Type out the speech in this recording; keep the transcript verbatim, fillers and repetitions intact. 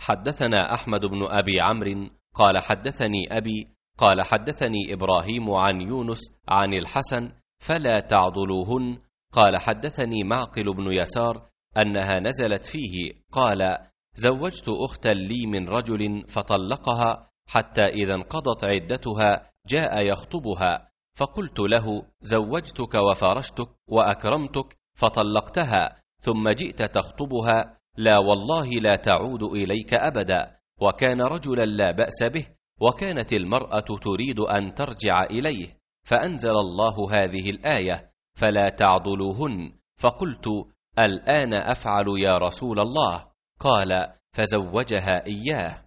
حدثنا أحمد بن أبي عمرو قال حدثني أبي قال حدثني إبراهيم عن يونس عن الحسن فلا تعضلوهن قال حدثني معقل بن يسار أنها نزلت فيه قال زوجت أختا لي من رجل فطلقها حتى إذا انقضت عدتها جاء يخطبها فقلت له زوجتك وفرشتك وأكرمتك فطلقتها ثم جئت تخطبها لا والله لا تعود إليك أبدا وكان رجلا لا بأس به وكانت المرأة تريد أن ترجع إليه فأنزل الله هذه الآية فلا تعضلوهن فقلت الآن أفعل يا رسول الله قال فزوجها إياه.